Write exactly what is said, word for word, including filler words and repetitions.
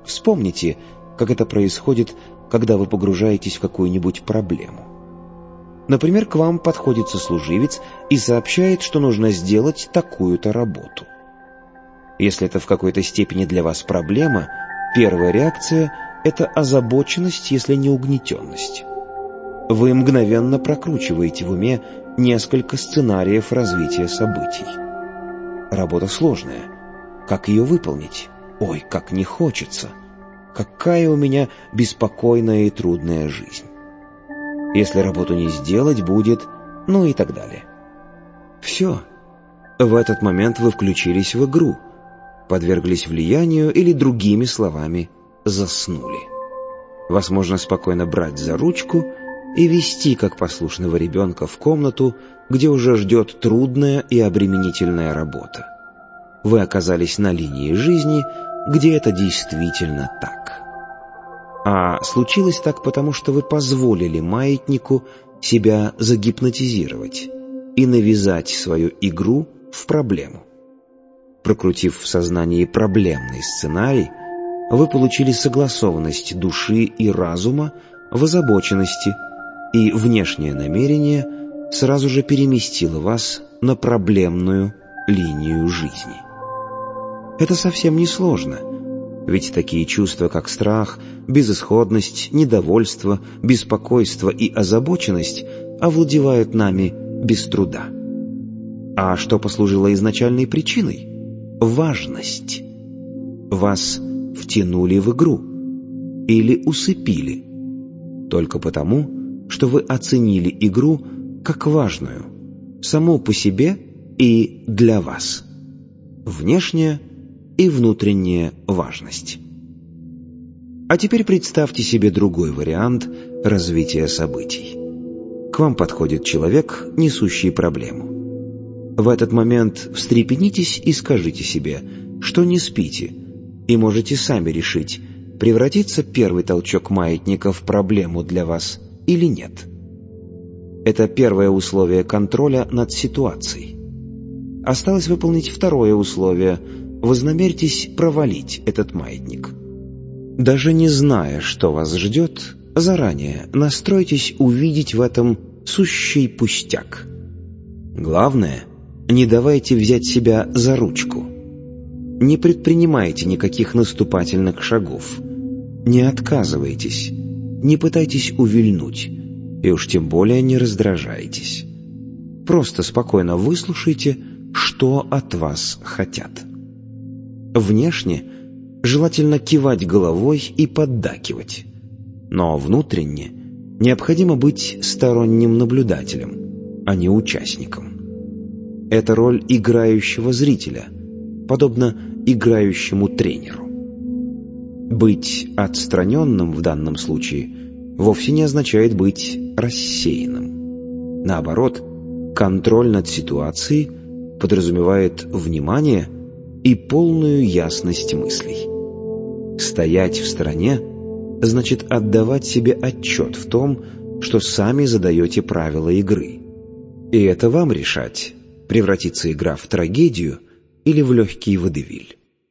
Вспомните, как это происходит, когда вы погружаетесь в какую-нибудь проблему. Например, к вам подходит сослуживец и сообщает, что нужно сделать такую-то работу. Если это в какой-то степени для вас проблема, первая реакция – это озабоченность, если не угнетенность. Вы мгновенно прокручиваете в уме несколько сценариев развития событий. Работа сложная. Как ее выполнить? Ой, как не хочется. Какая у меня беспокойная и трудная жизнь. Если работу не сделать, будет... ну и так далее. Все. В этот момент вы включились в игру, подверглись влиянию или, другими словами, заснули. Вас можно спокойно брать за ручку и вести, как послушного ребенка, в комнату, где уже ждет трудная и обременительная работа. Вы оказались на линии жизни, где это действительно так. А случилось так потому, что вы позволили маятнику себя загипнотизировать и навязать свою игру в проблему. Прокрутив в сознании проблемный сценарий, вы получили согласованность души и разума в озабоченности, и внешнее намерение сразу же переместило вас на проблемную линию жизни. Это совсем не сложно, ведь такие чувства, как страх, безысходность, недовольство, беспокойство и озабоченность овладевают нами без труда. А что послужило изначальной причиной? Важность. Вас втянули в игру или усыпили только потому, что вы оценили игру как важную, саму по себе и для вас. Внешняя и внутренняя важность. А теперь представьте себе другой вариант развития событий. К вам подходит человек, несущий проблему. В этот момент встрепенитесь и скажите себе, что не спите, и можете сами решить, превратится первый толчок маятника в проблему для вас или нет. Это первое условие контроля над ситуацией. Осталось выполнить второе условие. Вознамерьтесь провалить этот маятник. Даже не зная, что вас ждет, заранее настройтесь увидеть в этом сущий пустяк. Главное, не давайте взять себя за ручку. Не предпринимайте никаких наступательных шагов. Не отказывайтесь, не пытайтесь увильнуть, и уж тем более не раздражайтесь. Просто спокойно выслушайте, что от вас хотят. Внешне желательно кивать головой и поддакивать, но внутренне необходимо быть сторонним наблюдателем, а не участником. Это роль играющего зрителя, подобно играющему тренеру. Быть отстраненным в данном случае вовсе не означает быть рассеянным. Наоборот, контроль над ситуацией подразумевает внимание и полную ясность мыслей. Стоять в стороне значит отдавать себе отчет в том, что сами задаете правила игры. И это вам решать, превратится игра в трагедию или в легкий водевиль.